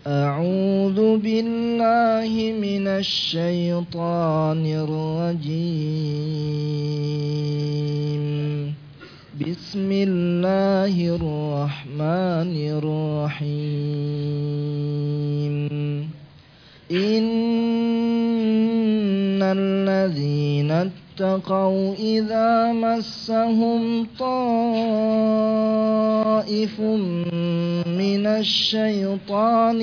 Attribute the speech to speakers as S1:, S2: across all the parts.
S1: أعوذ بالله من الشيطان الرجيم بسم الله الرحمن الرحيم إن الذين اتقوا إذا مسهم طائف من الشيطان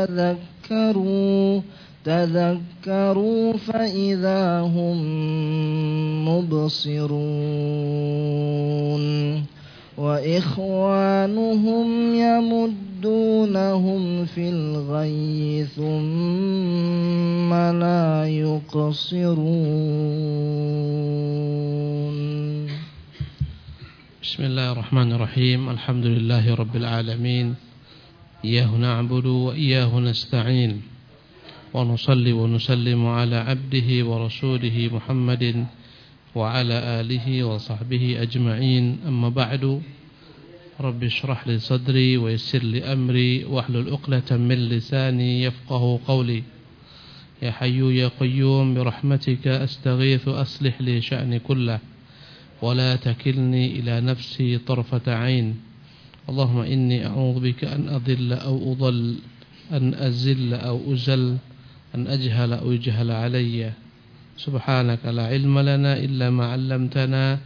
S1: تذكروا فإذا هم مبصرون وإخوانهم يمدونهم في الغي ثم لا يقصرون.
S2: بسم الله الرحمن الرحيم. الحمد لله رب العالمين، إياه نعبد وإياه نستعين، ونصلي ونسلم على عبده ورسوله محمد وعلى آله وصحبه أجمعين. أما بعد، رب اشرح لي صدري ويسر لي أمري واحلل عقدة من لساني يفقه قولي. يا حي يا قيوم برحمتك أستغيث أصلح لي شأني كله ولا تكلني إلى نفسي طرفة عين. اللهم إني أعوذ بك أن أضل أو أضل، أن أزل أو أزل، أن أجهل أو يجهل علي. سبحانك لا علم لنا إلا ما علمتنا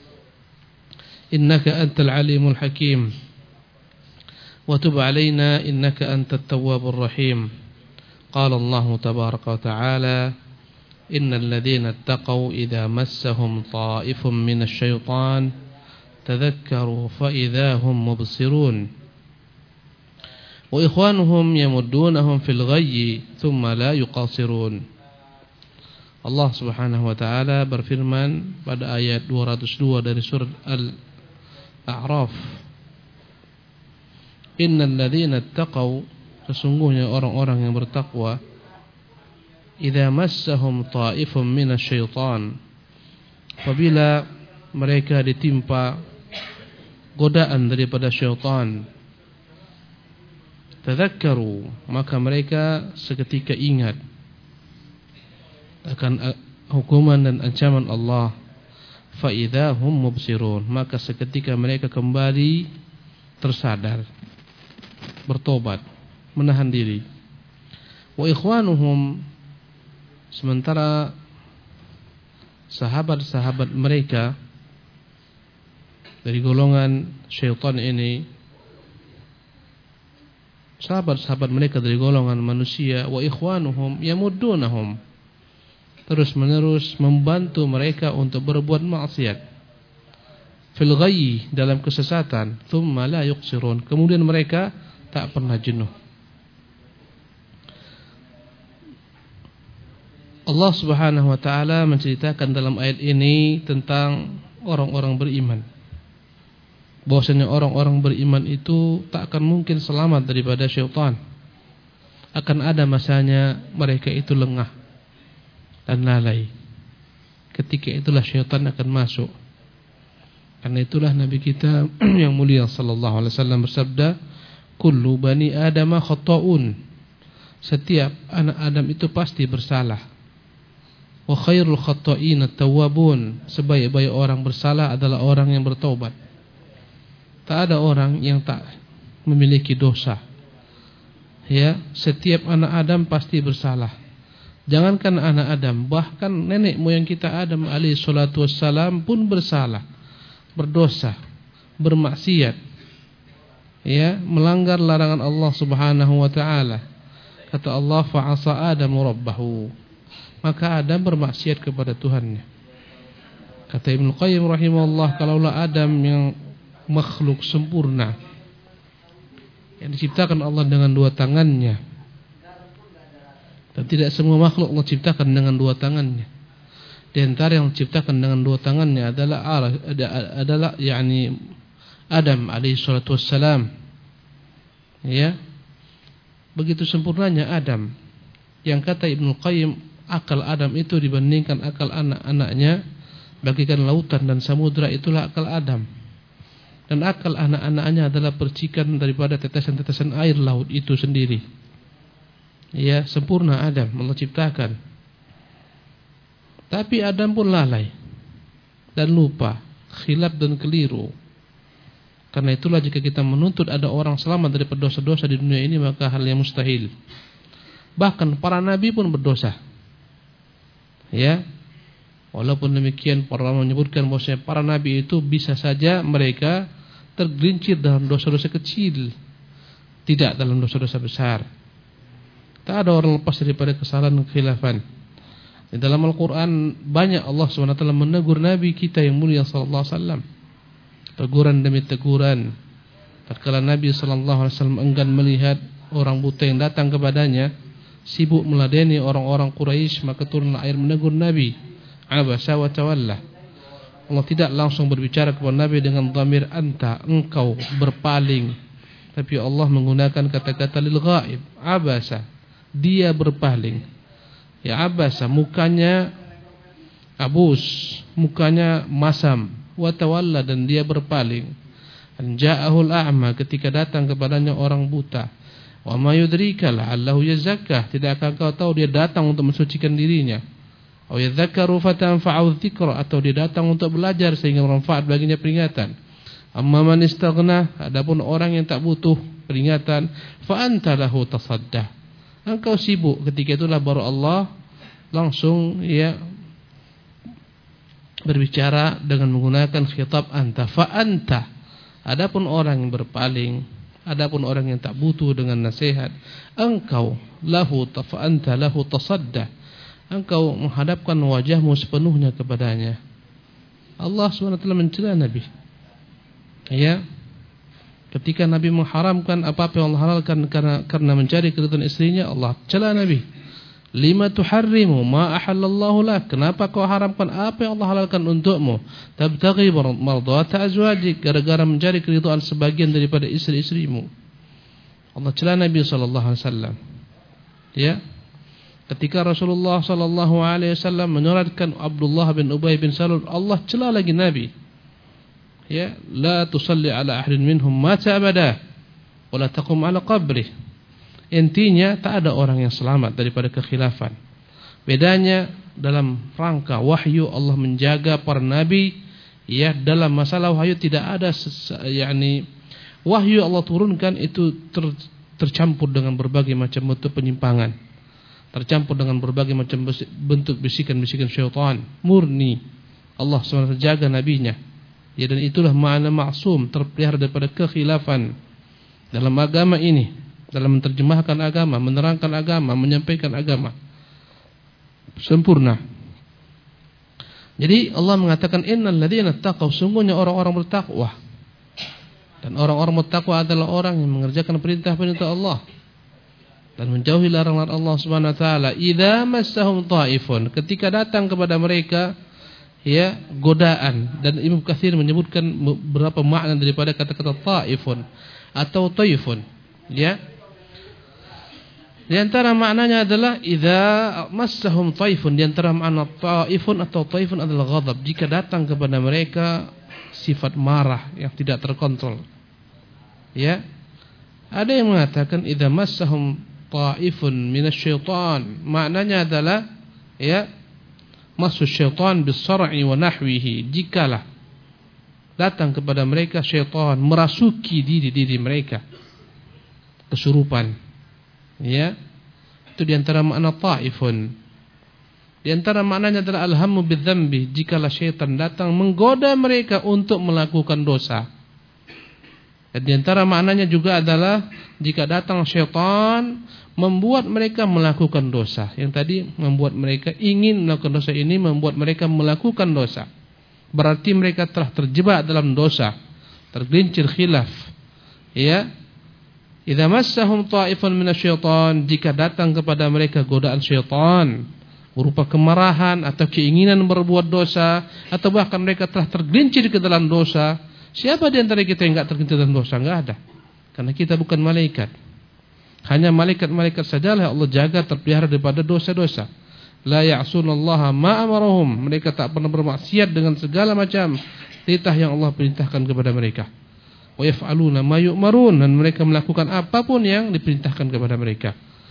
S2: إنك أنت العليم الحكيم، وتب علينا إنك أنت التواب الرحيم. قال الله تبارك وتعالى: إن الذين اتقوا إذا مسهم طائف من الشيطان تذكروا فإذا هم مبصرون وإخوانهم يمدونهم في الغي ثم لا يقصرون. Allah Subhanahu wa taala berfirman pada ayat 202 dari surat Al-A'raf, Innal ladzina ittaqaw, sesungguhnya orang-orang yang bertakwa, idza massahum ta'ifun minasyaitan, apabila mereka ditimpa godaan daripada syaitan, tadzakkaru, maka mereka seketika ingat akan hukuman dan ancaman Allah. Fa idza hum mubsirun, maka seketika mereka kembali tersadar, bertobat, menahan diri. Wa ikhwanuhum, sementara sahabat-sahabat mereka dari golongan syaitan ini, sahabat-sahabat mereka dari golongan manusia, wa ikhwanuhum yamuddunahum, terus-menerus membantu mereka untuk berbuat maksiat, fil ghayyi, dalam kesesatan, thumma la yuqsirun, kemudian mereka tak pernah jenuh. Allah Subhanahu wa taala menceritakan dalam ayat ini tentang orang-orang beriman, bahwasanya orang-orang beriman itu tak akan mungkin selamat daripada syaitan. Akan ada masanya mereka itu lengah dan lalai. Ketika itulah syaitan akan masuk. Karena itulah Nabi kita yang mulia sallallahu alaihi wasallam bersabda, kullu bani adama khata'un, setiap anak Adam itu pasti bersalah. Wa khairul khata'in at-tawwabun, sebaik-baik orang bersalah adalah orang yang bertaubat. Tak ada orang yang tak memiliki dosa. Ya, setiap anak Adam pasti bersalah. Jangankan anak Adam, bahkan nenek moyang kita Adam alaihi salatu wassalam pun bersalah, berdosa, bermaksiat, ya, melanggar larangan Allah Subhanahu wa taala. Kata Allah, fa'asa Adamu rabbahu, maka Adam bermaksiat kepada Tuhannya. Kata Ibnu Qayyim rahimahullah, kalaulah Adam yang makhluk sempurna, yang diciptakan Allah dengan dua tangannya, dan tidak semua makhluk Allah ciptakan dengan dua tangannya. Di antara yang diciptakan dengan dua tangannya adalah yakni Adam alaihi salatu wassalam. Ya. Begitu sempurnanya Adam, yang kata Ibnu Qayyim, akal Adam itu dibandingkan akal anak-anaknya bagikan lautan dan samudra, itulah akal Adam. Dan akal anak-anaknya adalah percikan daripada tetesan-tetesan air laut itu sendiri. Ya, sempurna Adam, Allah ciptakan. Tapi Adam pun lalai dan lupa, khilaf dan keliru. Karena itulah jika kita menuntut ada orang selamat dari dosa-dosa di dunia ini, maka hal yang mustahil. Bahkan para nabi pun berdosa. Ya. Walaupun demikian para ulama menyebutkan bahwasanya para nabi itu bisa saja mereka tergelincir dalam dosa-dosa kecil, tidak dalam dosa-dosa besar. Tak ada orang lepas daripada kesalahan dan kekhilafan. Di dalam Al-Quran banyak Allah SWT menegur Nabi kita yang mulia sallallahu alaihi wasallam. Teguran demi teguran. Tatkala Nabi sallallahu alaihi wasallam enggan melihat orang buta yang datang kepadanya, sibuk meladeni orang-orang Quraisy, maka turunlah air menegur Nabi. Abasa wa tawalla. Allah tidak langsung berbicara kepada Nabi dengan dhamir anta, engkau, berpaling. Tapi Allah menggunakan kata-kata lil ghaib. Abasa, dia berpaling. Ya abasa, mukanya abus, mukanya masam, wa tawalla, dan dia berpaling. An ja'ahul a'ma, ketika datang kepadanya orang buta. Wa ma yudrika la'allahu yazakkah, tidak akan kau tahu dia datang untuk mensucikan dirinya. Aw yadhakkaru fatanfa'u dzikra, atau dia datang untuk belajar sehingga bermanfaat baginya peringatan. Amma man istaghna, adapun orang yang tak butuh peringatan, fa anta lahu tasaddah, engkau sibuk. Ketika itulah baru Allah langsung berbicara dengan menggunakan khitab anta, fa anta. Adapun orang yang berpaling, adapun orang yang tak butuh dengan nasihat, engkau lahu fa anta lahu tasaddah, engkau menghadapkan wajahmu sepenuhnya kepadanya. Allah SWT mencela Nabi. Ya. Ketika Nabi mengharamkan apa-apa yang Allah halalkan karena mencari keridhaan istrinya, Allah cela Nabi. Lima tuharrimu ma ahallallahu lak, kenapa kau haramkan apa yang Allah halalkan untukmu? Tabtaghi mardata azwajik, gara-gara mencari keridhaan sebagian daripada istri-istrimu. Allah cela Nabi sallallahu alaihi wasallam. Ya. Ketika Rasulullah sallallahu alaihi wasallam menyolatkan Abdullah bin Ubay bin Salul, Allah cela lagi Nabi. Ya, la tusalli ala ahadin minhum mata abada wa la taqum ala qabrih. Intinya tak ada orang yang selamat daripada kekhilafan. Bedanya dalam rangka wahyu Allah menjaga para nabi, ya, dalam masalah wahyu tidak ada wahyu Allah turunkan itu tercampur dengan berbagai macam bentuk penyimpangan, tercampur dengan berbagai macam bentuk bisikan-bisikan syaitan. Murni Allah SWT jaga nabinya. Ya, dan itulah makna maksum, terpelihara daripada kekhilafan dalam agama ini, dalam menerjemahkan agama, menerangkan agama, menyampaikan agama sempurna. Jadi Allah mengatakan innal ladzina taqaw, sungguhnya orang-orang bertakwa. Dan orang-orang bertakwa adalah orang yang mengerjakan perintah-perintah Allah dan menjauhi larangan Allah Subhanahu wa taala. Idza massahum ta'ifun, ketika datang kepada mereka godaan. Dan Ibnu Katsir menyebutkan beberapa makna daripada kata-kata ta'ifun atau taifun. Ya. Di antara maknanya adalah idza massahum taifun, di antara makna ta'ifun atau taifun adalah ghadab, jika datang kepada mereka sifat marah yang tidak terkontrol. Ya. Ada yang mengatakan idza massahum ta'ifun minasyaitan, maknanya adalah maksud syaitan bis-sar'i wa nahwihi, jikalah datang kepada mereka syaitan merasuki diri mereka kesurupan. Ya. Itu di antara makna ta'ifun. Di antara maknanya adalah alhammu bidzambi, jikalah syaitan datang menggoda mereka untuk melakukan dosa. Dan di antara maknanya juga adalah jika datang syaitan membuat mereka melakukan dosa. Yang tadi membuat mereka ingin melakukan dosa, ini membuat mereka melakukan dosa. Berarti mereka telah terjebak dalam dosa, tergelincir khilaf. Ya. Idza massahum ta'ifun minasyaitan, jika datang kepada mereka godaan syaitan berupa kemarahan atau keinginan berbuat dosa, atau bahkan mereka telah tergelincir ke dalam dosa. Siapa di antara kita yang enggak tergelincir dalam dosa? Enggak ada. Karena kita bukan malaikat. Hanya malaikat-malaikat sajalah Allah jaga terpelihara daripada dosa-dosa. La ya'sunallaha ma amarahum, mereka tak pernah bermaksiat dengan segala macam titah yang Allah perintahkan kepada mereka. Wa yaf'aluna ma yu'marun, dan mereka melakukan apapun yang diperintahkan kepada mereka.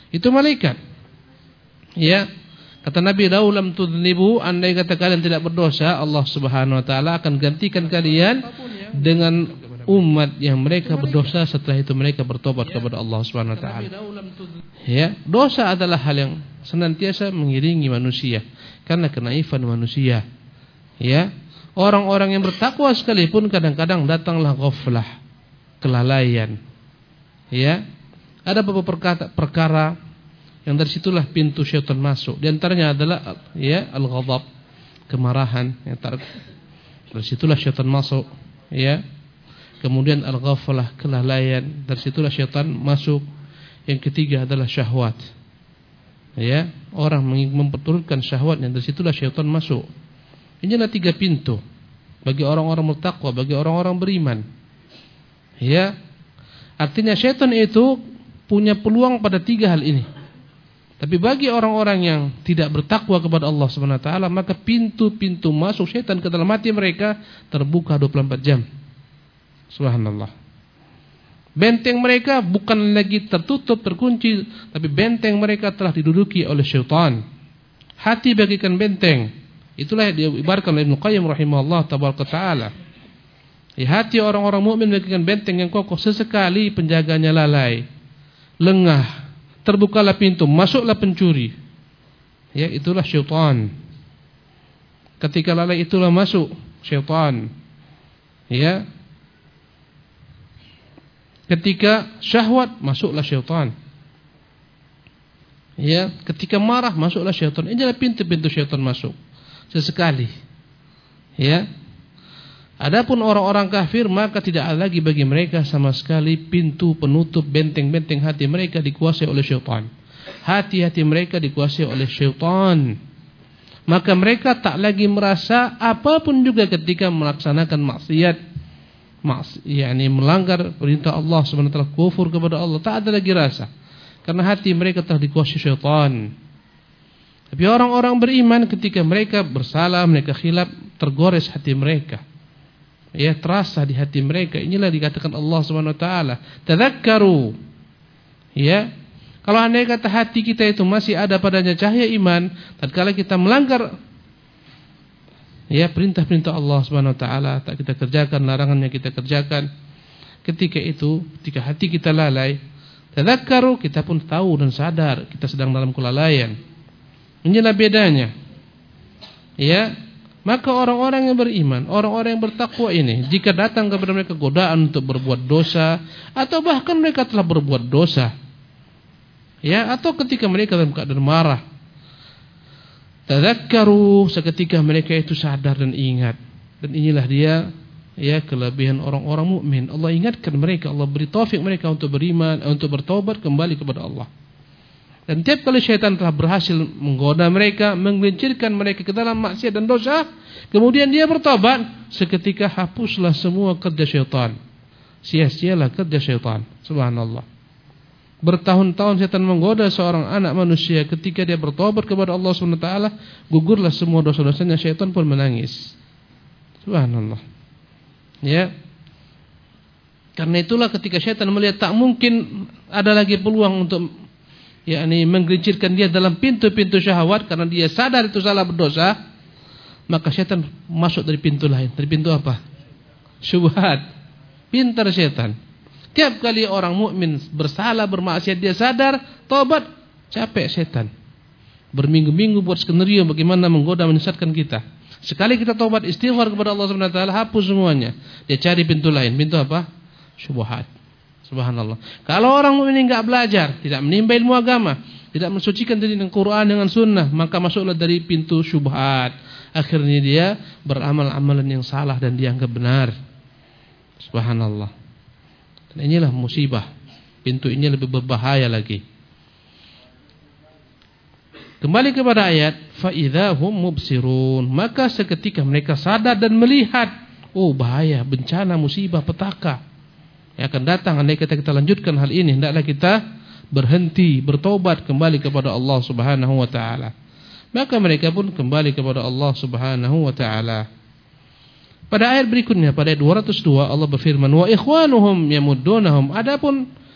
S2: Itu malaikat. Ya. Kata Nabi, "Laulam tudnibu," andai kata kalian tidak berdosa, Allah Subhanahu wa taala akan gantikan kalian dengan umat yang mereka berdosa, setelah itu mereka bertobat kepada Allah Subhanahu wa taala. Ya, dosa adalah hal yang senantiasa mengiringi manusia karena kenaifan manusia. Ya. Orang-orang yang bertakwa sekalipun kadang-kadang datanglah ghaflah, kelalaian. Ya. Ada beberapa perkara yang dari situlah pintu syaitan masuk. Di antaranya adalah ya al-ghadab, kemarahan. Dari situlah syaitan masuk. Ya. Kemudian al-ghaflah, kelalaian. Dari situlah syaitan masuk. Yang ketiga adalah syahwat. Ya, orang memperturutkan syahwatnya, dari situlah syaitan masuk. Inilah 3 pintu bagi orang-orang bertakwa, bagi orang-orang beriman. Ya. Artinya syaitan itu punya peluang pada 3 hal ini. Tapi bagi orang-orang yang tidak bertakwa kepada Allah Subhanahu wa taala, maka pintu-pintu masuk syaitan ke dalam hati mereka terbuka 24 jam. Subhanallah. Benteng mereka bukan lagi tertutup, terkunci, tapi benteng mereka telah diduduki oleh syaitan. Hati bagikan benteng. Itulah yang diibaratkan oleh Ibnu Qayyim rahimahullah tabaraka taala. Hati orang-orang mukmin bagikan benteng yang kokoh, sesekali penjaganya lalai, lengah, terbukalah pintu, masuklah pencuri. Ya, itulah syaitan. Ketika lalai itulah masuk syaitan. Ya. Ketika syahwat masuklah syaitan. Ya, ketika marah masuklah syaitan. Inilah pintu-pintu syaitan masuk. Sesekali. Ya. Adapun orang-orang kafir, maka tidak ada lagi bagi mereka sama sekali pintu penutup benteng-benteng hati mereka dikuasai oleh syaitan. Hati-hati mereka dikuasai oleh syaitan. Maka mereka tak lagi merasa apapun juga ketika melaksanakan maksiat. yakni melanggar perintah Allah Subhanahu wa taala, kufur kepada Allah, tak ada lagi rasa. Karena hati mereka telah dikuasai syaitan. Tapi orang-orang beriman ketika mereka bersalah, mereka khilaf, tergores hati mereka. Ya, terasa di hati mereka. Inilah dikatakan Allah Subhanahu wa taala, tadzakkaru. Ya. Kalau andai kata hati kita itu masih ada padanya cahaya iman, tatkala kita melanggar ya perintah-perintah Allah Subhanahu wa taala, tak kita kerjakan, larangannya kita kerjakan, ketika itu, ketika hati kita lalai, tadzakkaru, kita pun tahu dan sadar kita sedang dalam kelalaian. Inilah bedanya. Ya. Maka orang-orang yang beriman, orang-orang yang bertakwa ini, jika datang kepada mereka godaan untuk berbuat dosa, atau bahkan mereka telah berbuat dosa, ya, atau ketika mereka dalam keadaan marah, tadzakkaru, seketika mereka itu sadar dan ingat. Dan inilah dia, ya, kelebihan orang-orang mukmin. Allah ingatkan mereka, Allah beri taufik mereka untuk beriman, untuk bertobat kembali kepada Allah. Dan tiap kali syaitan telah berhasil menggoda mereka, menggelincirkan mereka ke dalam maksiat dan dosa, kemudian dia bertobat, seketika hapuslah semua kerja syaitan. Sia-sialah kerja syaitan. Subhanallah. Bertahun-tahun syaitan menggoda seorang anak manusia, ketika dia bertobat kepada Allah SWT, gugurlah semua dosa-dosanya, syaitan pun menangis. Subhanallah. Ya. Karena itulah ketika syaitan melihat tak mungkin ada lagi peluang untuk yakni menggelincirkan dia dalam pintu-pintu syahwat, karena dia sadar itu salah, berdosa, maka syaitan masuk dari pintu lain. Dari pintu apa? Syubhat. Pintar syaitan. Tiap kali orang mukmin bersalah, bermaksiat, dia sadar, tobat, capek syaitan. Berminggu-minggu buat skenario bagaimana menggoda, menyesatkan kita. Sekali kita tobat, istighfar kepada Allah Subhanahu wa taala, hapus semuanya. Dia cari pintu lain. Pintu apa? Syubhat. Subhanallah. Kalau orang mukmin enggak belajar, tidak menimba ilmu agama, tidak mensucikan diri dengan Quran, dengan sunnah, maka masuklah dari pintu syubhat. Akhirnya dia beramal amalan yang salah dan dianggap benar. Subhanallah. Dan inilah musibah. Pintu ini lebih berbahaya lagi. Kembali kepada ayat, fa idzahum mubsirun, maka seketika mereka sadar dan melihat, oh bahaya, bencana, musibah, petaka yang akan datang. Andai kita lanjutkan hal ini, hendaklah kita berhenti, bertobat, kembali kepada Allah Subhanahu wa taala. Maka mereka pun kembali kepada Allah Subhanahu wa taala. Pada ayat berikutnya, pada ayat 202, Allah berfirman, wa ikhwanuhum yamuddunahum, adapun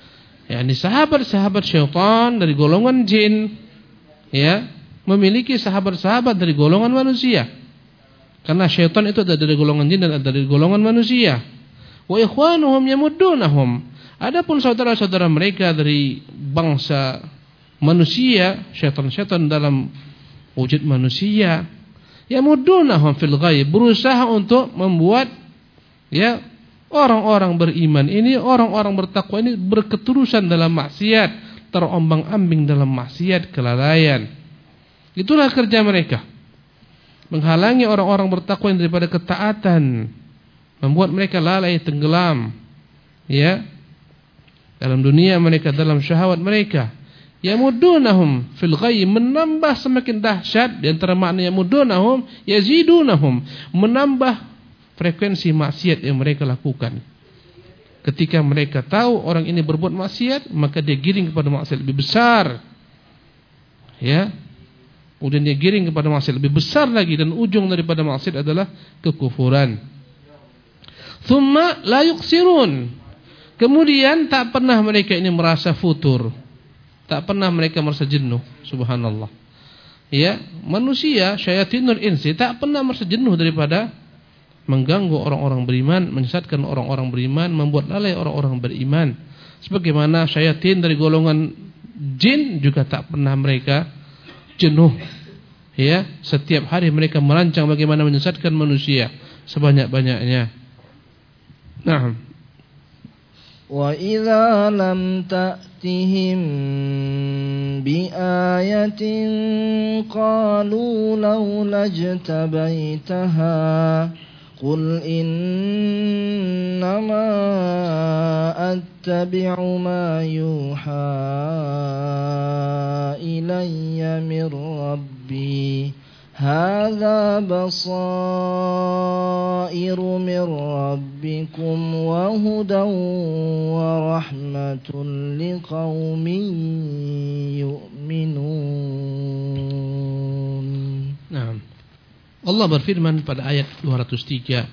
S2: yakni sahabat-sahabat syaitan dari golongan jin, ya, memiliki sahabat-sahabat dari golongan manusia. Karena syaitan itu ada dari golongan jin dan ada dari golongan manusia. Wa ikhwanuhum yamuddunahum. Adapun saudara-saudara mereka dari bangsa manusia, syaitan-syaitan dalam wujud manusia, yamuddunahum fil ghaib, berusaha untuk membuat, ya, orang-orang beriman ini, orang-orang bertakwa ini berketerusan dalam maksiat, terombang-ambing dalam maksiat, kelalaian. Itulah kerja mereka, menghalangi orang-orang bertakwa daripada ketaatan, membuat mereka lalai, tenggelam, ya, dalam dunia mereka, dalam syahwat mereka. Yamuddunahum fil ghayy, menambah semakin dahsyat. Di antara makna yamuddunahum, yazidunahum, menambah frekuensi maksiat yang mereka lakukan. Ketika mereka tahu orang ini berbuat maksiat, maka dia giring kepada maksiat lebih besar, ya. Kemudian dia giring kepada maksiat lebih besar lagi, dan ujung daripada maksiat adalah kekufuran. Thumma la yuqsirun, kemudian tak pernah mereka ini merasa futur, tak pernah mereka merasa jenuh. Subhanallah. Ya, manusia, syayatinul insi, tak pernah merasa jenuh daripada mengganggu orang-orang beriman, menyesatkan orang-orang beriman, membuat lalai orang-orang beriman. Sebagaimana syayatin dari golongan jin juga tak pernah mereka jenuh. Ya, setiap hari mereka merancang bagaimana menyesatkan manusia sebanyak-banyaknya. Nah,
S1: wa idza lam ta'tihim bi ayatin qalu laula jtabaitaha qul innama attabi'u ma yuha ilayya min rabbi hadza basairu min rabbikum wa hudan wa rahmatun liqaumin yu'minun.
S2: Nah, Allah berfirman pada ayat 203,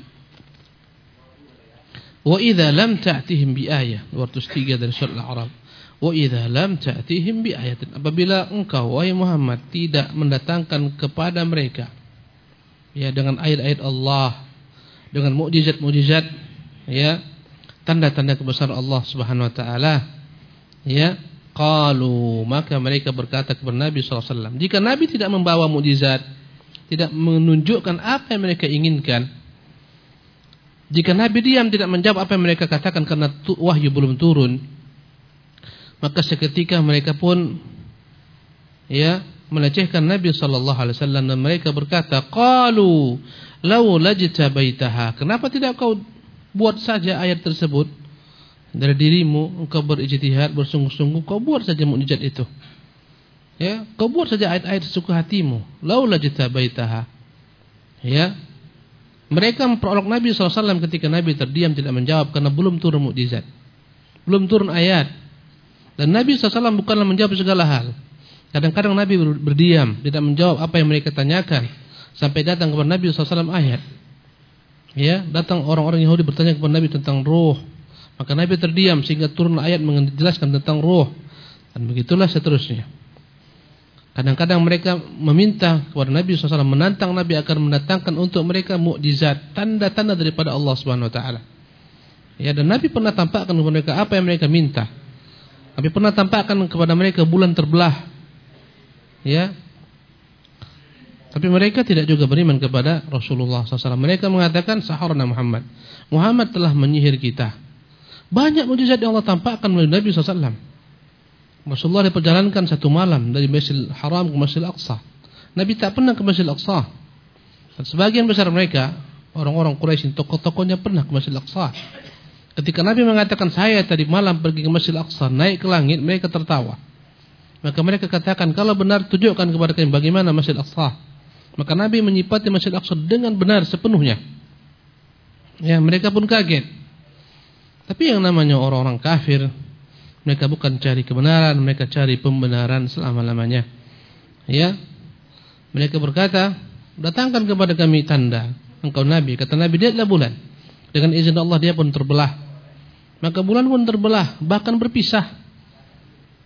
S2: wa idza lam ta'tihim bi ayah, 203 dari surah Al-A'raf. Wa idza lam ta'tihim bi ayatin, apabila engkau wahai Muhammad tidak mendatangkan kepada mereka, ya, dengan ayat-ayat Allah, dengan mukjizat-mukjizat, ya, tanda-tanda kebesaran Allah Subhanahu wa taala, ya, qalu, maka mereka berkata kepada Nabi sallallahu alaihi wasallam, jika Nabi tidak membawa mukjizat, tidak menunjukkan apa yang mereka inginkan, jika Nabi diam tidak menjawab apa yang mereka katakan karena wahyu belum turun, maka seketika mereka pun, ya, melecehkan Nabi sallallahu alaihi wasallam, dan mereka berkata, qalu laula jtabaitaha, kenapa tidak kau buat saja ayat tersebut dari dirimu, engkau berijtihad, bersungguh-sungguh, kau buat saja mukjizat itu, ya, kau buat saja ayat-ayat sesuka hatimu, laula jtabaitaha. Ya, mereka memperolok Nabi sallallahu alaihi wasallam ketika Nabi terdiam tidak menjawab karena belum turun mukjizat, belum turun ayat. Dan Nabi SAW bukanlah menjawab segala hal. Kadang-kadang Nabi berdiam, tidak menjawab apa yang mereka tanyakan, sampai datang kepada Nabi SAW ayat. Ya, datang orang-orang Yahudi bertanya kepada Nabi tentang ruh, maka Nabi terdiam sehingga turun ayat menjelaskan tentang ruh. Dan begitulah seterusnya. Kadang-kadang mereka meminta kepada Nabi SAW, menantang Nabi akan mendatangkan untuk mereka mukjizat, tanda-tanda daripada Allah Subhanahu Wa Taala. Ya, dan Nabi pernah tampakkan kepada mereka apa yang mereka minta. Nabi pernah tampakkan kepada mereka bulan terbelah, ya. Tapi mereka tidak juga beriman kepada Rasulullah SAW. Mereka mengatakan saharna Muhammad, Muhammad telah menyihir kita. Banyak mukjizat yang Allah tampakkan melalui Nabi SAW. Rasulullah diperjalankan satu malam dari Masjidil Haram ke Masjidil Aqsa. Nabi tak pernah ke Masjidil Aqsa. Dan sebagian besar mereka, orang-orang Quraisy, tokoh-tokohnya pernah ke Masjidil Aqsa. Ketika Nabi mengatakan saya tadi malam pergi ke Masjidil Aqsa, naik ke langit, mereka tertawa. Maka mereka katakan, kalau benar tunjukkan kepada kami bagaimana Masjidil Aqsa. Maka Nabi menyifati Masjidil Aqsa dengan benar sepenuhnya. Ya, mereka pun kaget. Tapi yang namanya orang-orang kafir, mereka bukan cari kebenaran, mereka cari pembenaran selama-lamanya. Ya, mereka berkata, datangkan kepada kami tanda engkau Nabi. Kata Nabi, lihatlah bulan. Dengan izin Allah dia pun terbelah. Maka bulan pun terbelah, bahkan berpisah.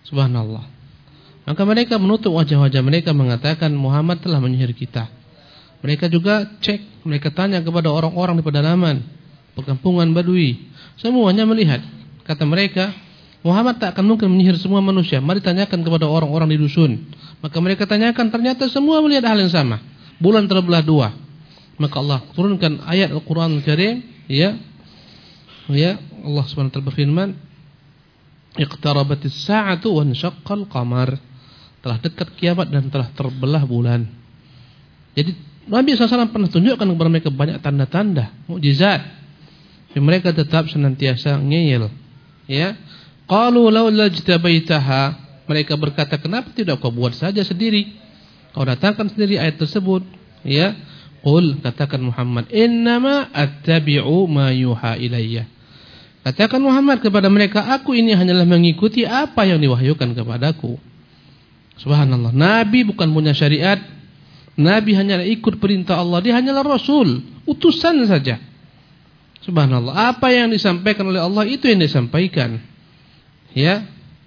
S2: Subhanallah. Maka mereka menutup wajah-wajah mereka mengatakan Muhammad telah menyihir kita. Mereka juga cek, mereka tanya kepada orang-orang di pedalaman, perkampungan Badui. Semuanya melihat. Kata mereka, Muhammad tak akan mungkin menyihir semua manusia. Mari tanyakan kepada orang-orang di dusun. Maka mereka tanyakan, ternyata semua melihat hal yang sama. Bulan terbelah dua. Maka Allah turunkan ayat Al-Quran Al-Karim. Ya, Allah SWT berfirman, Iqtarabatis sa'atu wa ansyaqqal qamar. Telah dekat kiamat dan telah terbelah bulan. Jadi Nabi SAW pernah tunjukkan kepada mereka banyak tanda-tanda, mukjizat. Dan mereka tetap senantiasa ngeyel. Ya, qalu laula jtabaitaha. Mereka berkata, kenapa tidak kau buat saja sendiri? Kau datangkan sendiri ayat tersebut. Ya, qul, katakan Muhammad, innama attabi'u ma yuha ilayya. Katakan Muhammad kepada mereka, aku ini hanyalah mengikuti apa yang diwahyukan kepadaku. Subhanallah. Nabi bukan punya syariat. Nabi hanyalah ikut perintah Allah. Dia hanyalah Rasul, utusan saja. Subhanallah. Apa yang disampaikan oleh Allah itu yang disampaikan. Ya.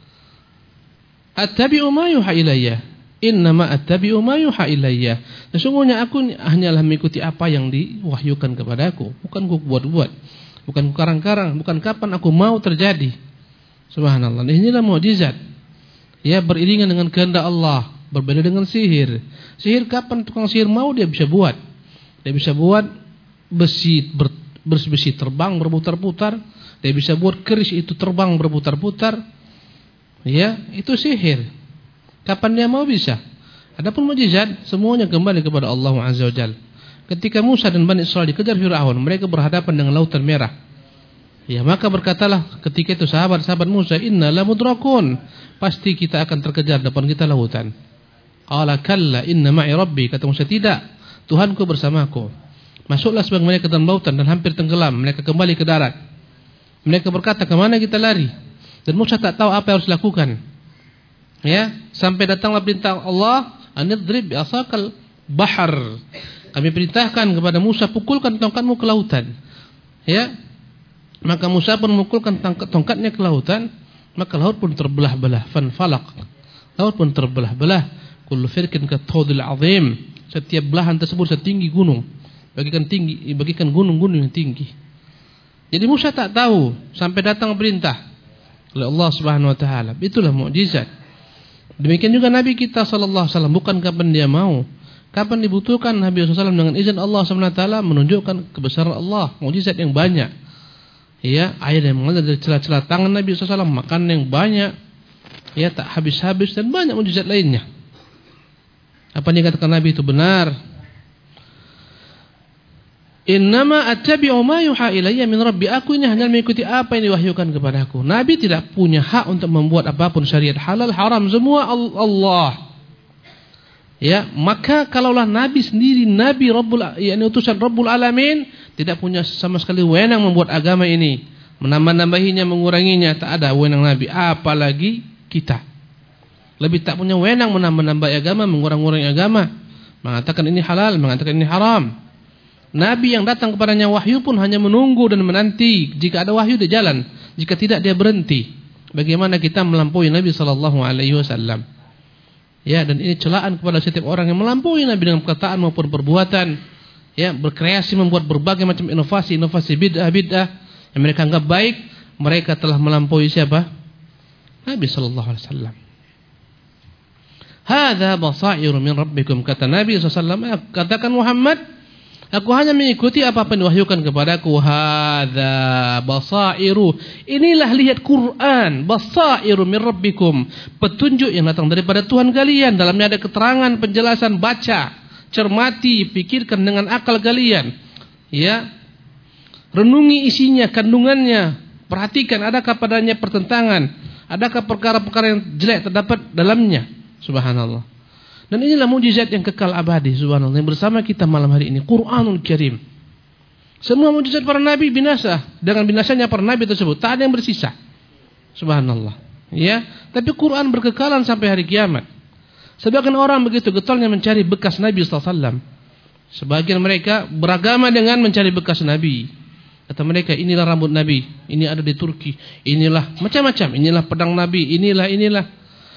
S2: Attabi'u ma yuha ilayya. Innama attabi'u ma yuha ilayya. Sesungguhnya aku hanyalah mengikuti apa yang diwahyukan kepadaku. Bukan ku buat-buat. Bukan ku karang-karang. Bukan kapan aku mau terjadi. Subhanallah. Inilah mukjizat. Ya, beriringan dengan kehendak Allah. Berbeda dengan sihir. Sihir kapan tukang sihir mau dia bisa buat. Dia bisa buat besi terbang berputar-putar. Dia bisa buat keris itu terbang berputar-putar. Ya, itu sihir. Kapan dia mau bisa. Adapun mukjizat semuanya kembali kepada Allah Azza wa Jalla. Ketika Musa dan Bani Israil dikejar Fir'aun, mereka berhadapan dengan lautan merah. Ya, maka berkatalah ketika itu sahabat-sahabat Musa, inna lamudrakun. Pasti kita akan terkejar, depan kita lautan. Qala kalla inna ma'i rabbi. Kata Musa, tidak, Tuhanku bersamaku. Masuklah sebagian mereka ke dalam lautan dan hampir tenggelam. Mereka kembali ke darat. Mereka berkata, kemana kita lari? Dan Musa tak tahu apa yang harus lakukan. Ya, sampai datanglah perintah Allah, anidrib bi'asakal bahar. Kami perintahkan kepada Musa, pukulkan tongkatmu ke lautan. Ya, maka Musa pun memukulkan tongkatnya ke lautan, maka laut pun terbelah-belah. Fanfalaq. Laut pun terbelah-belah. Kullu firqin kathawdil azim. Setiap belahan tersebut setinggi gunung. Bagikan gunung-gunung yang tinggi. Jadi Musa tak tahu sampai datang perintah oleh Allah Subhanahu wa taala. Itulah mukjizat. Demikian juga Nabi kita sallallahu alaihi wasallam, bukan kapan dia mau. Kapan dibutuhkan Nabi sallallahu alaihi wasallam dengan izin Allah Subhanahu wa taala menunjukkan kebesaran Allah, mukjizat yang banyak. Ya, air yang mengalir dari celah-celah tangan Nabi sallallahu alaihi wasallam, makanan yang banyak. Ya, tak habis-habis dan banyak mukjizat lainnya. Apa yang dikatakan Nabi itu benar. Innama attabi'u ma yuha ilayya min rabbi. Aku ini hanya mengikuti apa yang diwahyukan kepadaku. Nabi tidak punya hak untuk membuat apapun, syariat halal haram semua Allah. Ya, maka kalaulah Nabi sendiri, Nabi utusan Rabbul Alamin, tidak punya sama sekali wewenang membuat agama ini, menambah-nambahinya, menguranginya, tak ada wewenang Nabi. Apalagi kita. Lebih tak punya wewenang menambah-nambahi agama, mengurang-urangi agama, mengatakan ini halal, mengatakan ini haram. Nabi yang datang kepadanya wahyu pun hanya menunggu dan menanti. Jika ada wahyu dia jalan, jika tidak dia berhenti. Bagaimana kita melampaui Nabi sallallahu alaihi wasallam? Ya, dan ini celaan kepada setiap orang yang melampaui Nabi dengan perkataan maupun perbuatan. Ya, berkreasi membuat berbagai macam inovasi bid'ah yang mereka anggap baik. Mereka telah melampaui siapa? Nabi sallallahu alaihi wasallam. Hadza basairu min rabbikum, kata Nabi sallallahu alaihi wasallam. Katakan Muhammad, aku hanya mengikuti apa yang diwahyukan kepadaku. Hadza basairu. Inilah lihat Quran, basairu min rabbikum, petunjuk yang datang daripada Tuhan kalian. Dalamnya ada keterangan, penjelasan, baca, cermati, pikirkan dengan akal kalian. Ya. Renungi isinya, kandungannya. Perhatikan adakah padanya pertentangan, adakah perkara-perkara yang jelek terdapat dalamnya. Subhanallah. Dan inilah mukjizat yang kekal abadi, subhanallah, yang bersama kita malam hari ini, Quranul Karim. Semua mukjizat para nabi binasa. Dengan binasanya para nabi tersebut tak ada yang bersisa. Subhanallah. Ya, tapi Quran berkekalan sampai hari kiamat. Sebagian orang begitu getolnya mencari bekas Nabi sallallahu alaihi wasallam. Sebagian mereka beragama dengan mencari bekas Nabi. Kata mereka, inilah rambut Nabi, ini ada di Turki, inilah macam-macam, inilah pedang Nabi, inilah.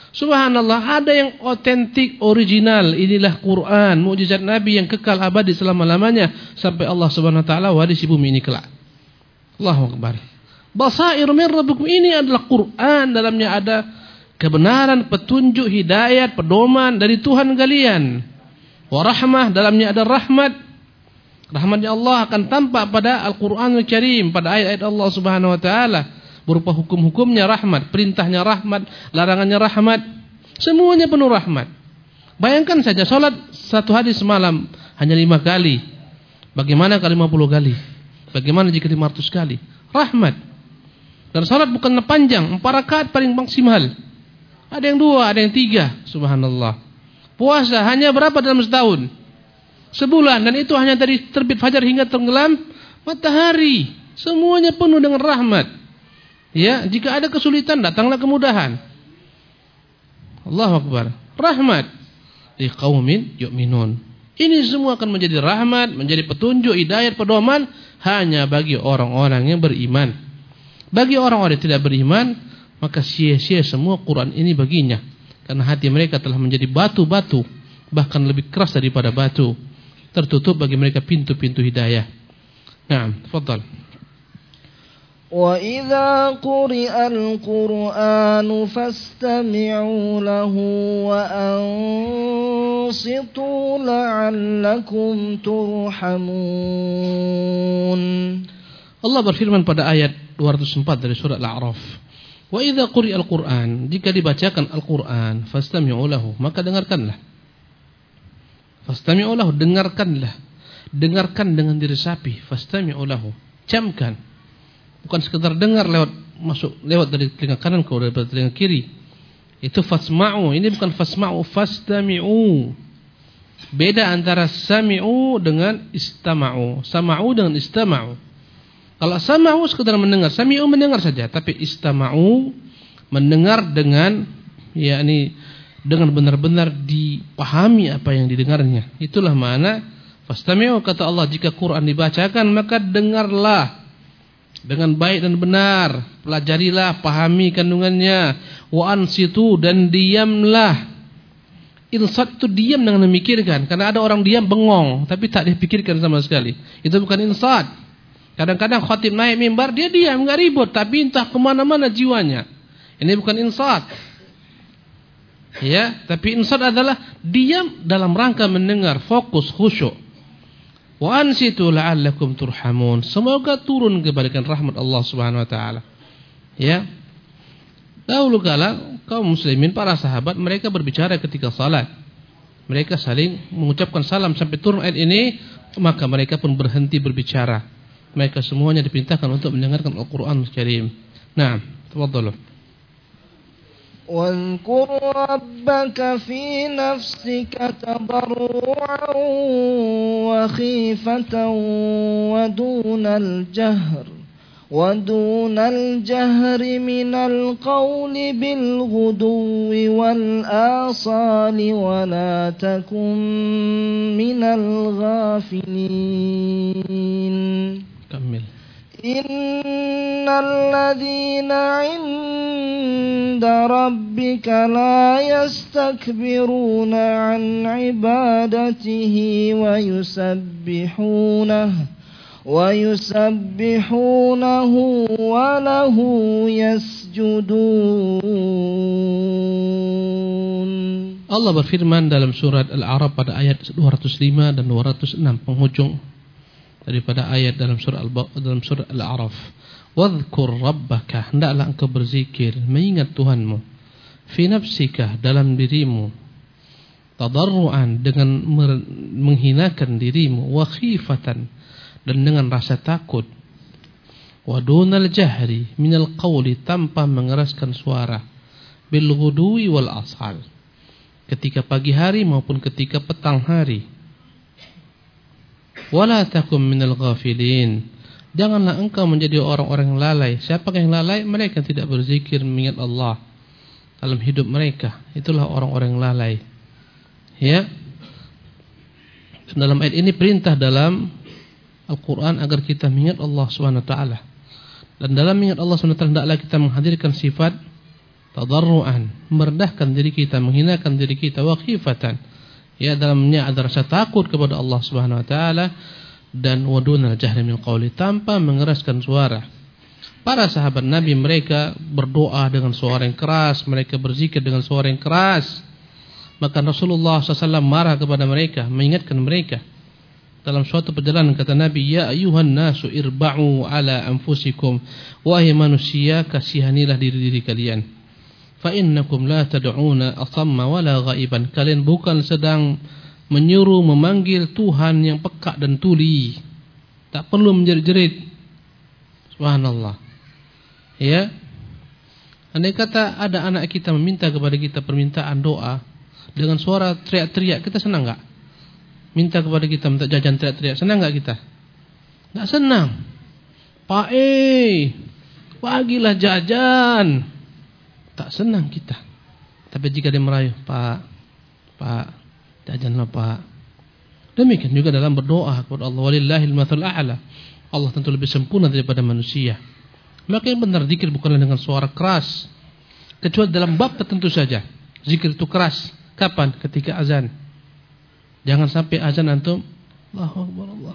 S2: Subhanallah, ada yang otentik, original. Inilah Quran, mukjizat Nabi yang kekal abadi selama-lamanya sampai Allah Subhanahu wa taala warisi bumi ini kelak. Allahu akbar. Basair min rabbikum, ini adalah Quran, dalamnya ada kebenaran, petunjuk, hidayat, pedoman dari Tuhan kalian. Wa rahmah, dalamnya ada rahmat. Rahmatnya Allah akan tampak pada Al-Qur'anul Karim, pada ayat-ayat Allah Subhanahu wa taala, berupa hukum-hukumnya rahmat, perintahnya rahmat, larangannya rahmat. Semuanya penuh rahmat. Bayangkan saja salat satu hari semalam hanya 5 kali. Bagaimana kalau 50 kali? Bagaimana jika 500 kali? Rahmat. Dan salat bukan panjang, 4 rakaat paling maksimal. Ada yang 2, ada yang 3. Subhanallah. Puasa hanya berapa dalam setahun? Sebulan, dan itu hanya dari terbit fajar hingga tenggelam matahari. Semuanya penuh dengan rahmat. Ya, jika ada kesulitan datanglah kemudahan. Allahu akbar. Rahmat liqaumin yu'minun. Ini semua akan menjadi rahmat, menjadi petunjuk, hidayat, pedoman hanya bagi orang-orang yang beriman. Bagi orang-orang yang tidak beriman, maka sia-sia semua Quran ini baginya. Karena hati mereka telah menjadi batu-batu, bahkan lebih keras daripada batu. Tertutup bagi mereka pintu-pintu hidayah. Naam, tafadhal.
S1: Wa idza quri'al Qur'anu fastami'u lahu wa ansitu la'allakum turhamun.
S2: Allah berfirman pada ayat 204 dari surah Al-A'raf. Wa idza quri'al Qur'an, jika dibacakan Al-Qur'an, fastami'u lahu, maka dengarkanlah. Fastami'u lahu, dengarkanlah. Dengarkan dengan diri sapi. Fastami'u lahu, camkan. Bukan sekedar dengar lewat dari telinga kanan ke dari telinga kiri. Itu fasma'u. Ini bukan fasma'u, fastami'u. Beda antara sami'u dengan istama'u. Sama'u dengan istama'u. Kalau sama'u sekedar mendengar, sami'u mendengar saja, tapi istama'u mendengar dengan dengan benar-benar dipahami apa yang didengarnya. Itulah makna fastami'u, kata Allah, jika Quran dibacakan maka dengarlah dengan baik dan benar, pelajarilah, pahami kandungannya. Wa ansitu, dan diamlah. Insat itu diam dengan memikirkan. Karena ada orang diam bengong tapi tak dipikirkan sama sekali. Itu bukan insat. Kadang-kadang khatib naik mimbar, dia diam, enggak ribut, tapi entah kemana-mana jiwanya. Ini bukan insat. Ya, tapi insat adalah diam dalam rangka mendengar, fokus, khusyuk. Wa ansitu la'allakum turhamun. Semoga turun kebaikan rahmat Allah Subhanahu wa taala. Ya. Dahulu kala kaum muslimin, para sahabat, mereka berbicara ketika salat. Mereka saling mengucapkan salam sampai turun ayat ini, maka mereka pun berhenti berbicara. Mereka semuanya diperintahkan untuk mendengarkan Al-Qur'anul Karim. Naam, tafadhalu.
S1: واذكر ربك في نفسك تضرعا وخيفة ودون الجهر من القول بالغدو والآصال ولا تكن من الغافلين.
S2: كمل.
S1: إن الذين عند ربك لا يستكبرون عن عبادته ويسبحونه وله يسجدون.
S2: Allah berfirman dalam surat Al-A'raf pada ayat 205 dan 206 penghujung daripada ayat dalam surah Al-A'raf. Wadhkur rabbaka, hendaklah engkau berzikir, mengingat Tuhanmu, fi nafsika, dalam dirimu, tadarruan, dengan menghinakan dirimu, wa khifatan, dan dengan rasa takut, wa dunal jahri minal qawli, tanpa mengeraskan suara, bil ghudwi wal ashal, ketika pagi hari maupun ketika petang hari. Wala takum minal ghafilin, janganlah engkau menjadi orang-orang yang lalai. Siapa yang lalai? Mereka tidak berzikir, mengingat Allah dalam hidup mereka. Itulah orang-orang yang lalai. Ya. Dalam ayat ini perintah dalam Al-Quran agar kita mengingat Allah SWT. Dan dalam mengingat Allah SWT hendaklah kita menghadirkan sifat tadarruan, merendahkan diri kita, menghinakan diri kita, wa khifatan, ya dalamnya ada rasa takut kepada Allah Subhanahu wa taala, dan wadunal jahri min qawli, tanpa mengeraskan suara. Para sahabat Nabi mereka berdoa dengan suara yang keras, mereka berzikir dengan suara yang keras. Maka Rasulullah SAW marah kepada mereka, mengingatkan mereka. Dalam suatu perjalanan kata Nabi, ya ayuhan nasu irba'u ala anfusikum, wahai manusia kasihanilah diri-diri kalian. Fa innakum la tad'una asamma wala ghaiban, kalian bukan sedang menyuruh memanggil Tuhan yang peka dan tuli, tak perlu menjerit-jerit. Subhanallah. Ya, andai kata ada anak kita meminta kepada kita permintaan doa dengan suara teriak-teriak, kita senang enggak? Minta kepada kita minta jajan teriak-teriak, senang enggak kita? Enggak senang. Pak bagilah jajan. Tak senang kita. Tapi jika dia merayu, Pak, jajanlah Pak. Demikian juga dalam berdoa kepada Allah, walillahil matsalul a'la. Allah tentu lebih sempurna daripada manusia. Maka yang benar zikir bukanlah dengan suara keras, kecuali dalam bab tertentu saja. Zikir itu keras. Kapan? Ketika azan. Jangan sampai azan antum Allahu Akbar Allah.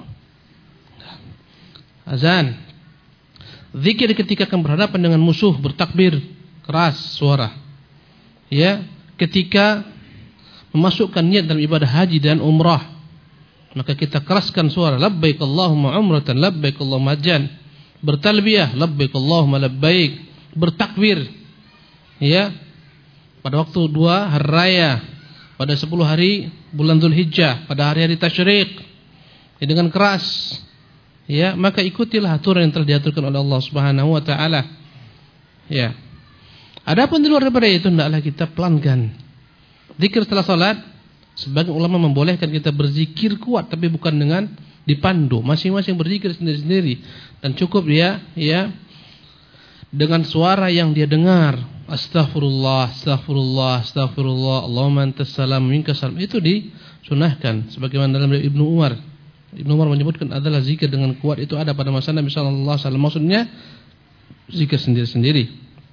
S2: Azan. Zikir ketika akan berhadapan dengan musuh, bertakbir keras suara. Ya, ketika memasukkan niat dalam ibadah haji dan umrah, maka kita keraskan suara, labbaik Allahumma umratan, labbaik Allahumma hajjan. Bertalbiyah, labbaik Allahumma labbaik. Bertakbir, ya, pada waktu 2 hari raya, pada 10 hari bulan Dzulhijjah, pada hari-hari tasyrik, ya, dengan keras, ya, maka ikutilah aturan yang telah diaturkan oleh Allah Subhanahu wa taala. Ya. Adapun di luar daripada itu, hendaklah kita pelankan. Zikir setelah salat, sebagian ulama membolehkan kita berzikir kuat, tapi bukan dengan dipandu. Masing-masing berzikir sendiri-sendiri, dan cukup dia, ya, dengan suara yang dia dengar. Astaghfirullah, astaghfirullah, astaghfirullah, Allahumma antas salam minkas salam. Itu disunahkan sebagaimana dalam Ibnu Umar. Ibnu Umar menyebutkan adalah zikir dengan kuat itu ada pada masa Nabi sallallahu alaihi wasallam. Maksudnya zikir sendiri-sendiri.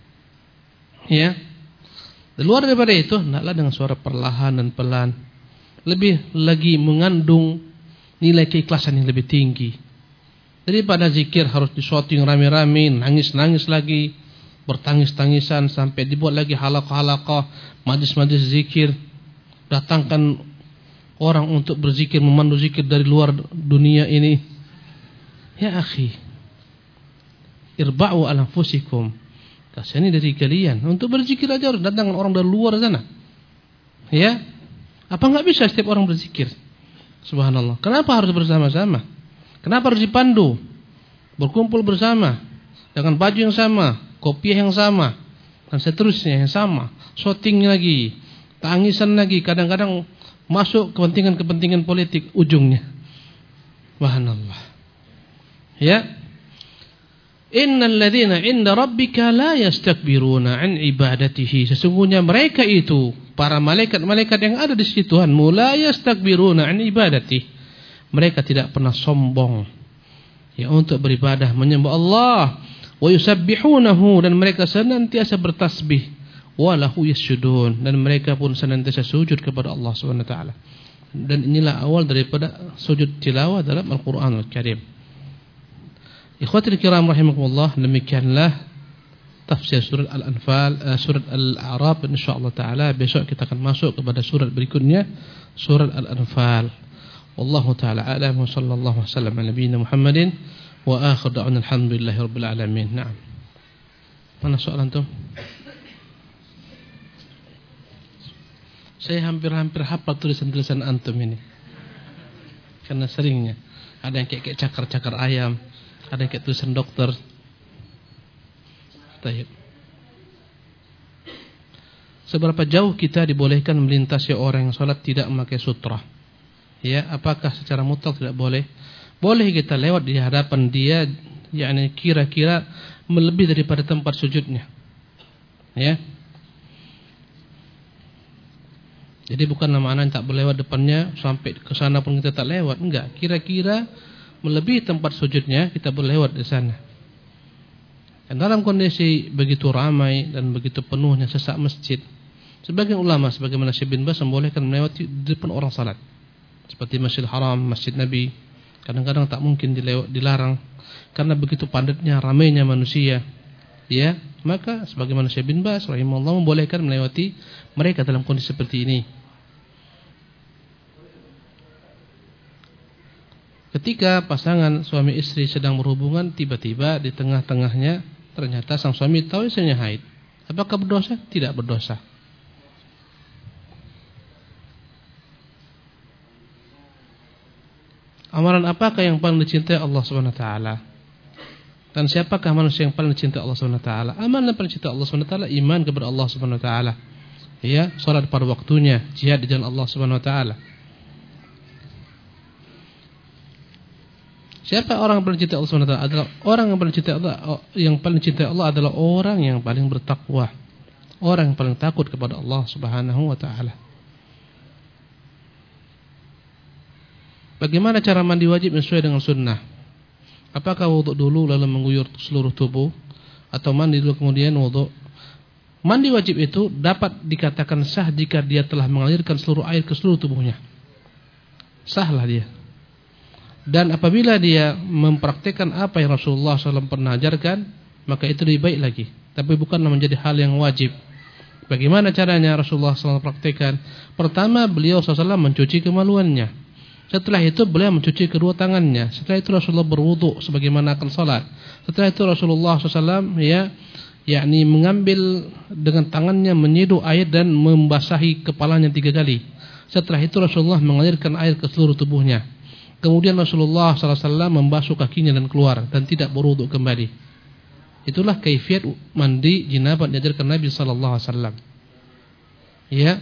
S2: Ya. Di luar daripada itu, hendaklah dengan suara perlahan dan pelan. Lebih lagi mengandung nilai keikhlasan yang lebih tinggi. Daripada zikir harus disyuting rame-rame, nangis-nangis lagi, bertangis-tangisan, sampai dibuat lagi halaqah-halaqah, majlis-majlis zikir. Datangkan orang untuk berzikir, memandu zikir dari luar dunia ini. Ya akhi, irba'u ala anfusikum, kasihani dari kalian. Untuk berzikir aja harus datangkan orang dari luar sana. Ya, apa enggak bisa setiap orang berzikir? Subhanallah. Kenapa harus bersama-sama? Kenapa harus dipandu? Berkumpul bersama dengan baju yang sama, kopiah yang sama, dan seterusnya yang sama. Shooting lagi, tangisan lagi, kadang-kadang masuk kepentingan-kepentingan politik ujungnya. Subhanallah. Ya. Innal ladzina 'inda rabbika la yastakbiruna 'an ibadatihi. Sesungguhnya mereka itu, para malaikat-malaikat yang ada di sisi Tuhanmu, la yastakbiruna 'an ibadatihi. Mereka tidak pernah sombong, ya, untuk beribadah menyembah Allah. Wa yusabbihunahu, dan mereka senantiasa bertasbih. Wa lahu yasjudun, dan mereka pun senantiasa sujud kepada Allah Subhanahu wa taala. Dan inilah awal daripada sujud tilawah dalam Al-Qur'anul Karim. Ikhwatul kiram rahimakumullah, demikianlah tafsir surat Al-Anfal, surat Al-A'raf. Insyaallah taala besok kita akan masuk kepada surat berikutnya, surat Al-Anfal. Wallahu taala a'lam, wa sallallahu wasallam ala nabiyyina Muhammadin wa akhir da'wana alhamdulillahi rabbil alamin. Naam. Mana soalan tuh? Saya hampir-hampir hafal tulisan-tulisan antum ini. Karena seringnya ada yang kayak cakar-cakar ayam, ada yang kayak tulisan dokter. Baik. Seberapa jauh kita dibolehkan melintasi orang yang salat tidak memakai sutra? Ya, apakah secara mutlak tidak boleh? Boleh kita lewat di hadapan dia, yakni kira-kira melebihi daripada tempat sujudnya. Ya. Jadi bukanlah maknanya tak boleh lewat depannya, sampai ke sana pun kita tak lewat, enggak. Kira-kira melebihi tempat sujudnya kita boleh lewat di sana. Dan dalam kondisi begitu ramai dan begitu penuhnya sesak masjid, sebagian ulama sebagaimana Syekh bin Baz membolehkan melewati di depan orang salat. Seperti Masjidil Haram, Masjid Nabi, kadang-kadang tak mungkin dilarang karena begitu padatnya, ramainya manusia. Ya, maka sebagaimana Syekh bin Baz rahimahullah membolehkan melewati mereka dalam kondisi seperti ini. Ketika pasangan suami istri sedang berhubungan, tiba-tiba di tengah-tengahnya ternyata sang suami tahu istrinya haid. Apakah berdosa? Tidak berdosa. Amalan apakah yang paling dicintai Allah Subhanahu wa taala? Dan siapakah manusia yang paling dicintai Allah Subhanahu wa taala? Amalan yang paling dicintai Allah Subhanahu wa taala iman kepada Allah Subhanahu wa taala. Ya, salat pada waktunya, jihad di jalan Allah Subhanahu wa taala. Siapa orang yang paling cintai Allah Subhanahu wa taala? Adalah orang yang paling cintai Allah. Yang paling cintai Allah adalah orang yang paling bertakwa, orang yang paling takut kepada Allah Subhanahu wa taala. Bagaimana cara mandi wajib sesuai dengan sunnah? Apakah wudhu dulu lalu mengguyur seluruh tubuh, atau mandi dulu kemudian wudhu? Mandi wajib itu dapat dikatakan sah jika dia telah mengalirkan seluruh air ke seluruh tubuhnya. Sahlah dia. Dan apabila dia mempraktikkan apa yang Rasulullah SAW pernah ajarkan, maka itu lebih baik lagi. Tapi bukanlah menjadi hal yang wajib. Bagaimana caranya Rasulullah SAW praktikkan? Pertama, beliau SAW mencuci kemaluannya. Setelah itu beliau mencuci kedua tangannya. Setelah itu Rasulullah berwudu sebagaimana akan salat. Setelah itu Rasulullah SAW yakni mengambil dengan tangannya menyidu air dan membasahi kepalanya 3 kali. Setelah itu Rasulullah mengalirkan air ke seluruh tubuhnya. Kemudian Rasulullah SAW membasuh kakinya dan keluar dan tidak berwudu kembali. Itulah kaifiat mandi janabah diajarkan Nabi SAW. Ya.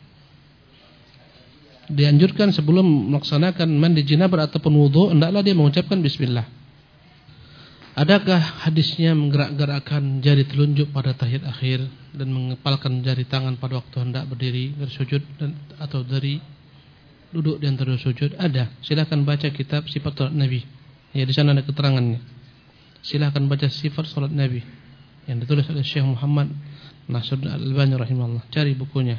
S2: Dianjurkan sebelum melaksanakan mandi janabah ataupun wudu, hendaklah dia mengucapkan bismillah. Adakah hadisnya menggerak-gerakkan jari telunjuk pada tahiyat akhir dan mengepalkan jari tangan pada waktu hendak berdiri bersujud atau dari duduk di antara sujud? Ada. Silakan baca kitab sifat salat Nabi. Ya, di sana ada keterangannya. Silakan baca sifat salat Nabi yang ditulis oleh Syekh Muhammad Nasiruddin Al-Albani rahimahullah. Cari bukunya.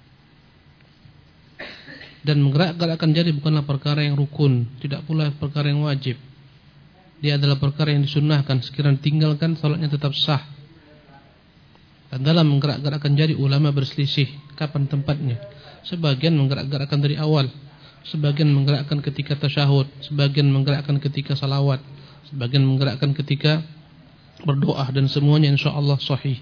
S2: Dan menggerak-gerakkan jari bukanlah perkara yang rukun, tidak pula perkara yang wajib. Dia adalah perkara yang disunnahkan. Sekiranya tinggalkan, salatnya tetap sah. Dan dalam menggerak-gerakkan jari ulama berselisih kapan tempatnya. Sebagian menggerak-gerakkan dari awal, sebagian menggerakkan ketika tasyahud, sebagian menggerakkan ketika salawat, sebagian menggerakkan ketika berdoa, dan semuanya insyaallah sahih.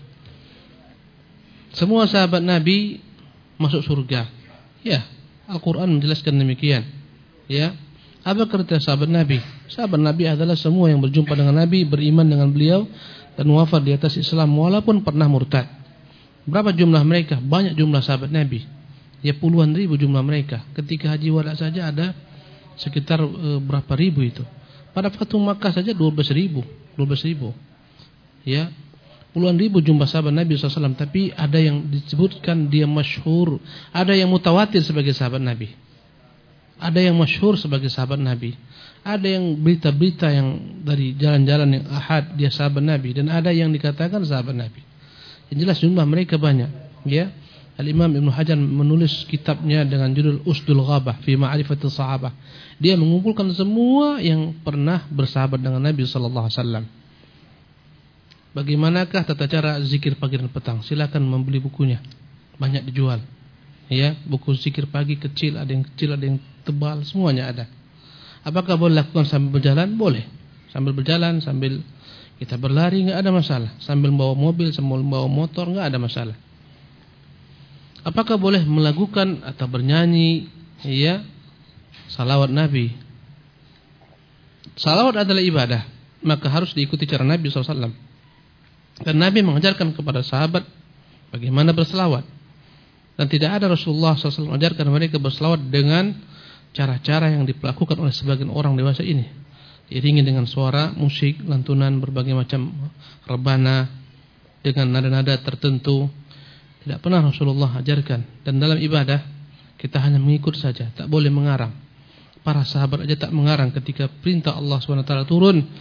S2: Semua sahabat Nabi masuk surga. Ya, Al-Quran menjelaskan demikian. Ya, apa kriteria sahabat Nabi? Sahabat Nabi adalah semua yang berjumpa dengan Nabi, beriman dengan beliau, dan wafat di atas Islam walaupun pernah murtad. Berapa jumlah mereka? Banyak jumlah sahabat Nabi. Ya, puluhan ribu jumlah mereka. Ketika haji wada saja ada sekitar berapa ribu itu. Pada Fatu Makkah saja 12 ribu. Ya, puluhan ribu jumlah sahabat Nabi SAW. Tapi ada yang disebutkan dia masyhur, ada yang mutawatir sebagai sahabat Nabi, ada yang masyhur sebagai sahabat Nabi, ada yang berita-berita yang dari jalan-jalan yang ahad dia sahabat Nabi, dan ada yang dikatakan sahabat Nabi. Yang jelas jumlah mereka banyak. Ya, Al-Imam Ibnu Hajar menulis kitabnya dengan judul Usdul Ghabah fi Ma'rifatis Sahabah. Dia mengumpulkan semua yang pernah bersahabat dengan Nabi sallallahu alaihi wasallam. Bagaimanakah tata cara zikir pagi dan petang? Silakan membeli bukunya. Banyak dijual. Ya, buku zikir pagi kecil, ada yang kecil, ada yang tebal, semuanya ada. Apakah boleh lakukan sambil berjalan? Boleh. Sambil berjalan, sambil kita berlari, enggak ada masalah. Sambil membawa mobil, sambil membawa motor, enggak ada masalah. Apakah boleh melakukan atau bernyanyi ya salawat Nabi? Salawat adalah ibadah, maka harus diikuti cara Nabi SAW. Dan Nabi mengajarkan kepada sahabat bagaimana berselawat. Dan tidak ada Rasulullah SAW mengajarkan mereka berselawat dengan cara-cara yang dilakukan oleh sebagian orang dewasa ini. Diiringi dengan suara musik, lantunan, berbagai macam rebana dengan nada-nada tertentu. Tidak pernah Rasulullah ajarkan. Dan dalam ibadah kita hanya mengikut saja, tak boleh mengarang. Para sahabat aja tak mengarang ketika perintah Allah SWT turun.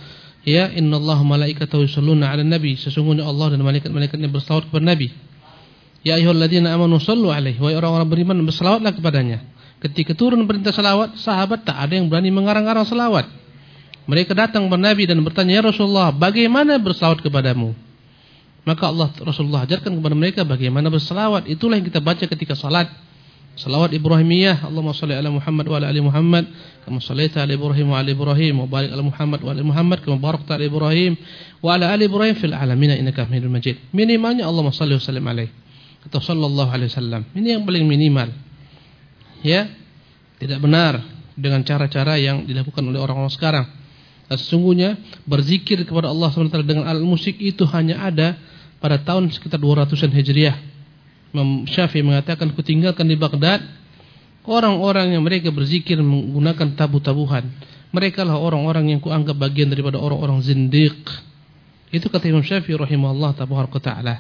S2: Ya, innallaha malaikatahu yusholluna 'alan nabi. Sesungguhnya Allah dan malaikat-malaikatnya berselawat kepada Nabi. Ya ayyuhalladzina amanu shallu 'alaihi. Wahai orang-orang beriman, berselawatlah kepadanya. Ketika turun perintah selawat, sahabat tak ada yang berani mengarang-arang selawat. Mereka datang kepada Nabi dan bertanya, "Ya Rasulullah, bagaimana berselawat kepadamu?" Maka Rasulullah ajarkan kepada mereka bagaimana berselawat. Itulah yang kita baca ketika salat. Salawat Ibrahimiyah, Allahumma shalli ala Muhammad wa ala ali Muhammad kama shallaita ala Ibrahim wa ala Ibrahim wa barik ala Muhammad wa ala Muhammad kama barakta ala Ibrahim wa ala ali Ibrahim fil alamin innaka Hamidum Majid. Minimalnya Allahumma shalli wa sallim alaihi atau sallallahu alaihi wasallam. Ini yang paling minimal. Ya, tidak benar dengan cara-cara yang dilakukan oleh orang-orang sekarang. Sesungguhnya berzikir kepada Allah SWT dengan alat musik itu hanya ada pada tahun sekitar 200-an Hijriah. Imam Syafi'i mengatakan, kutinggalkan di Baghdad orang-orang yang mereka berzikir menggunakan tabu-tabuhan. Mereka lah orang-orang yang kuanggap bagian daripada orang-orang zindiq. Itu kata Imam Syafi'i rahimahullah ta'ala.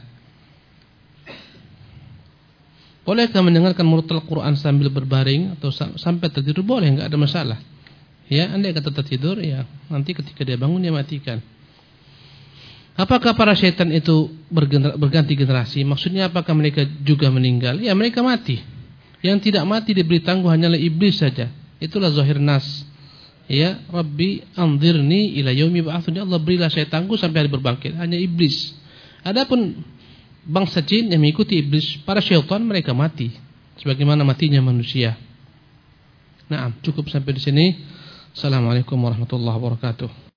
S2: Bolehkah mendengarkan murotal Quran sambil berbaring atau sampai tertidur? Boleh, enggak ada masalah. Ya, andai kata tertidur, ya nanti ketika dia bangun dia matikan. Apakah para syaitan itu berganti generasi? Maksudnya apakah mereka juga meninggal? Ya, mereka mati. Yang tidak mati diberi tangguh hanyalah iblis saja. Itulah zahir nas. Ya, Rabbi anzirni ila yaumi ba'atsun. Allah berilah saya tangguh sampai hari berbangkit. Hanya iblis. Adapun bangsa jin yang mengikuti iblis, para syaitan, mereka mati sebagaimana matinya manusia. Nah, cukup sampai di sini. Assalamualaikum warahmatullahi wabarakatuh.